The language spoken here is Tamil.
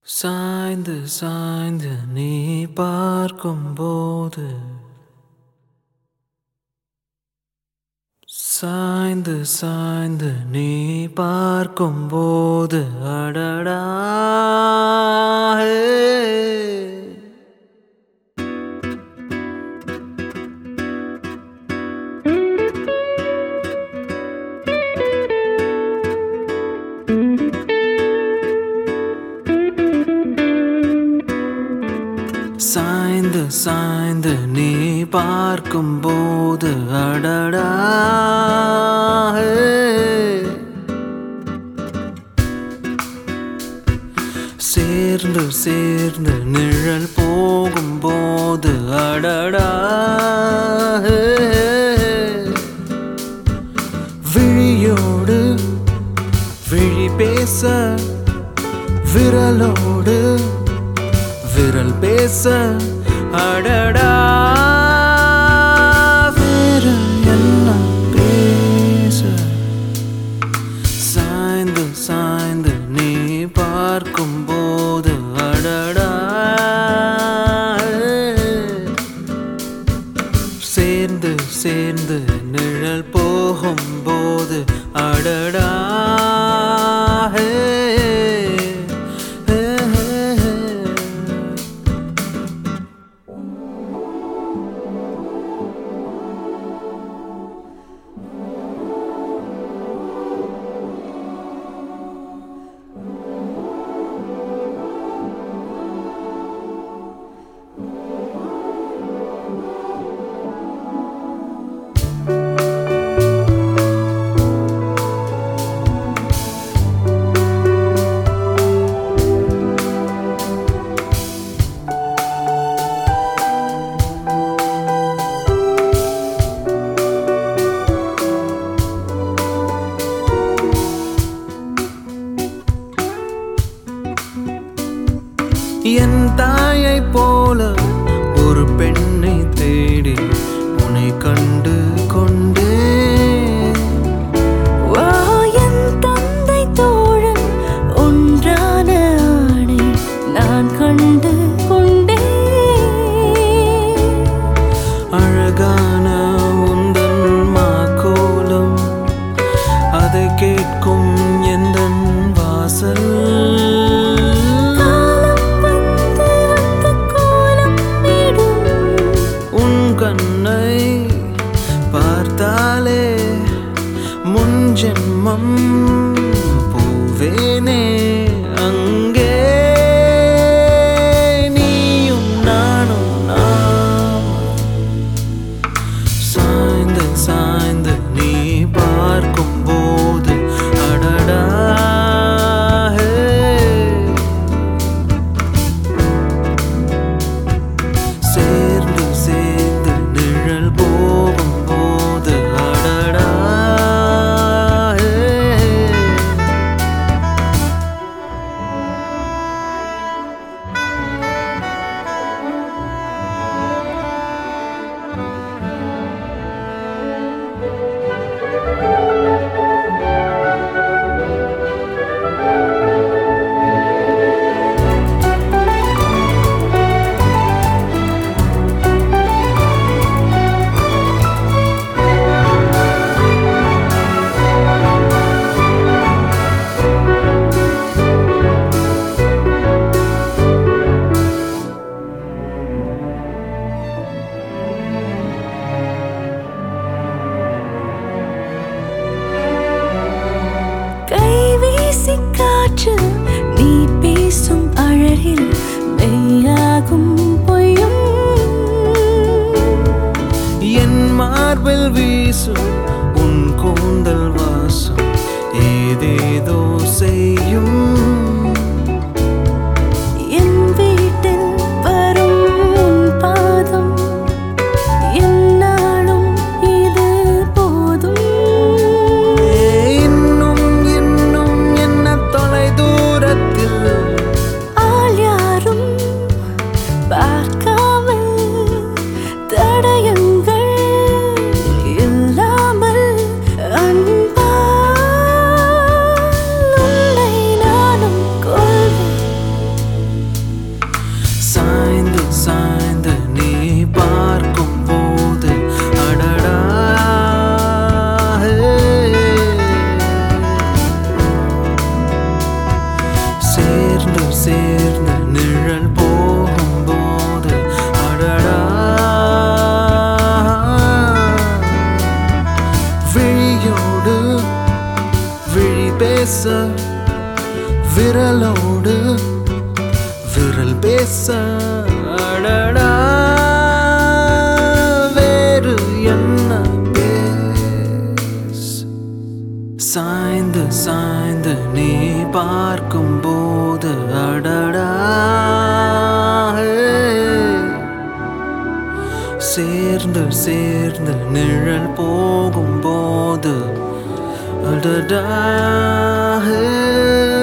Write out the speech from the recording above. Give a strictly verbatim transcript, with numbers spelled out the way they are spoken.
சாய்ந்து சாய்ந்து நீ பார்க்கும்போது சாய்ந்து சாய்ந்து நீ பார்க்கும்போது அடடா சாய்ந்து சாய்ந்து நீ பார்க்கும்போது அடடா சேர்ந்து சேர்ந்து நிழல் போகும்போது அடடா விழியோடு விழி பேச விரலோடு விரல் பேச அடடா விரல் எல்லாம் பேச சாய்ந்து சாய்ந்து நீ பார்க்கும்போது அடடா சேர்ந்து சேர்ந்து நிழல் போகும்போது அடடா என் தாயை போல ஒரு பெண்ணை தேடி உன்னை கண்டு கொண்டே என் தந்தை தோழன் ஒன்றான ஆணை நான் கண்டு கொண்டே அழகான உந்தன் மாக்கோலம் அதை கேட்கும் எந்தன் வாசல் பார்த்தாலே முன் ஜென்மம் போவேனே அங்கே நீயும் நானும் நாம் சாய்ந்து சாய்ந்து நீ பார்க்கும்போது அடடா சேர்ந்து சேர்ந்து நிழல் போகும் காற்று நீ பேசும் அழகில் மெய்யாகும் பொய்யும் என் மார்பில் வீசும் உன் கூந்தல் வாசம் ஏதேதோ செய்யும் என் வீட்டில் வரும் உன் பாதம் என்னாலும் இது போதும் ஆள் யாரும் பார்க்காமல் தடயங்கள் இல்லாமல் விரலோடு விரல் பேச அடடா வேறு என்ன பேச சாய்ந்து சாய்ந்து நீ பார்க்கும் போது அடடா சேர்ந்து சேர்ந்து நிழல் போகும் போது அடடா